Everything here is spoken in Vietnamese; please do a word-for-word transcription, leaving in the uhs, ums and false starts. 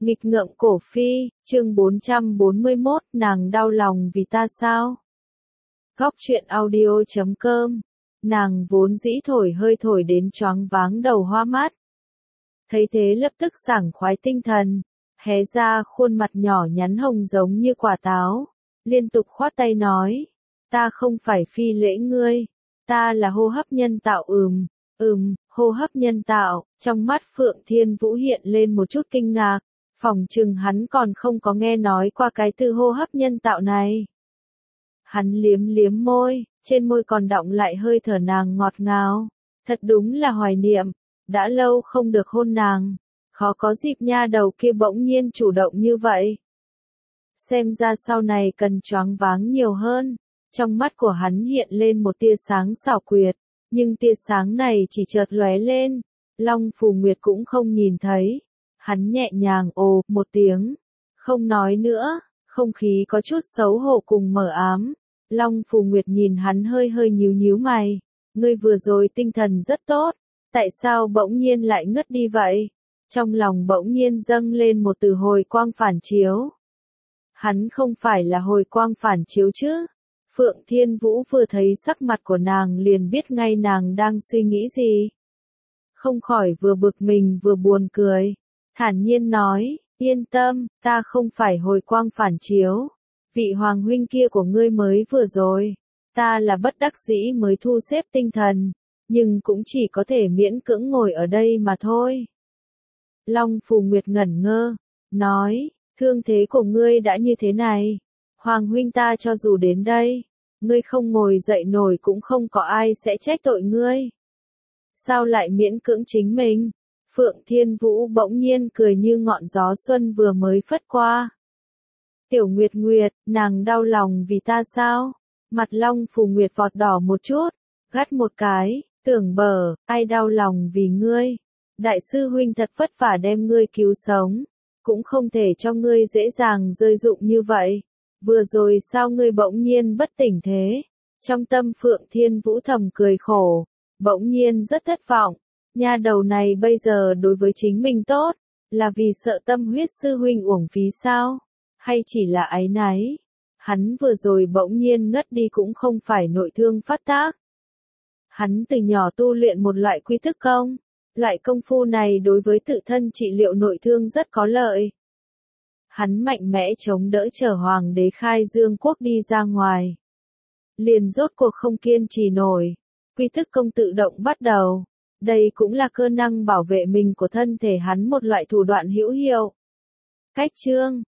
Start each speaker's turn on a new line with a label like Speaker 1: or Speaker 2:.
Speaker 1: Nghịch ngợm cổ phi, chương bốn trăm bốn mươi mốt, nàng đau lòng vì ta sao? Góc truyện audio chấm com. Nàng vốn dĩ thổi hơi thổi đến choáng váng đầu hoa mắt. Thấy thế lập tức sảng khoái tinh thần, hé ra khuôn mặt nhỏ nhắn hồng giống như quả táo, liên tục khoát tay nói, ta không phải phi lễ ngươi, ta là hô hấp nhân tạo. Ừm, ừm, hô hấp nhân tạo. Trong mắt Phượng Thiên Vũ hiện lên một chút kinh ngạc, phỏng chừng hắn còn không có nghe nói qua cái từ hô hấp nhân tạo này. Hắn liếm liếm môi, trên môi còn đọng lại hơi thở nàng ngọt ngào, thật đúng là hoài niệm, đã lâu không được hôn nàng, khó có dịp nha đầu kia bỗng nhiên chủ động như vậy. Xem ra sau này cần choáng váng nhiều hơn. Trong mắt của hắn hiện lên một tia sáng xảo quyệt, nhưng tia sáng này chỉ chợt lóe lên, Long Phù Nguyệt cũng không nhìn thấy. Hắn nhẹ nhàng ồ một tiếng, không nói nữa, không khí có chút xấu hổ cùng mờ ám. Long Phù Nguyệt nhìn hắn hơi hơi nhíu nhíu mày, ngươi vừa rồi tinh thần rất tốt, tại sao bỗng nhiên lại ngất đi vậy? Trong lòng bỗng nhiên dâng lên một từ hồi quang phản chiếu. Hắn không phải là hồi quang phản chiếu chứ? Phượng Thiên Vũ vừa thấy sắc mặt của nàng liền biết ngay nàng đang suy nghĩ gì. Không khỏi vừa bực mình vừa buồn cười, thản nhiên nói, yên tâm, ta không phải hồi quang phản chiếu. Vị hoàng huynh kia của ngươi mới vừa rồi, ta là bất đắc dĩ mới thu xếp tinh thần, nhưng cũng chỉ có thể miễn cưỡng ngồi ở đây mà thôi. Long Phù Nguyệt ngẩn ngơ, nói, thương thế của ngươi đã như thế này, hoàng huynh ta cho dù đến đây, ngươi không ngồi dậy nổi cũng không có ai sẽ trách tội ngươi. Sao lại miễn cưỡng chính mình? Phượng Thiên Vũ bỗng nhiên cười như ngọn gió xuân vừa mới phất qua. Tiểu Nguyệt Nguyệt, nàng đau lòng vì ta sao? Mặt Long Phù Nguyệt vọt đỏ một chút, gắt một cái, tưởng bờ, ai đau lòng vì ngươi? Đại sư huynh thật vất vả đem ngươi cứu sống, cũng không thể cho ngươi dễ dàng rơi dụng như vậy. Vừa rồi sao ngươi bỗng nhiên bất tỉnh thế? Trong tâm Phượng Thiên Vũ thầm cười khổ, bỗng nhiên rất thất vọng. Nha đầu này bây giờ đối với chính mình tốt, là vì sợ tâm huyết sư huynh uổng phí sao? Hay chỉ là áy náy? Hắn vừa rồi bỗng nhiên ngất đi cũng không phải nội thương phát tác. Hắn từ nhỏ tu luyện một loại quy thức công. Loại công phu này đối với tự thân trị liệu nội thương rất có lợi. Hắn mạnh mẽ chống đỡ chở hoàng đế Khai Dương quốc đi ra ngoài. Liền rốt cuộc không kiên trì nổi. Quy thức công tự động bắt đầu. Đây cũng là cơ năng bảo vệ mình của thân thể hắn, một loại thủ đoạn hữu hiệu. Cách chương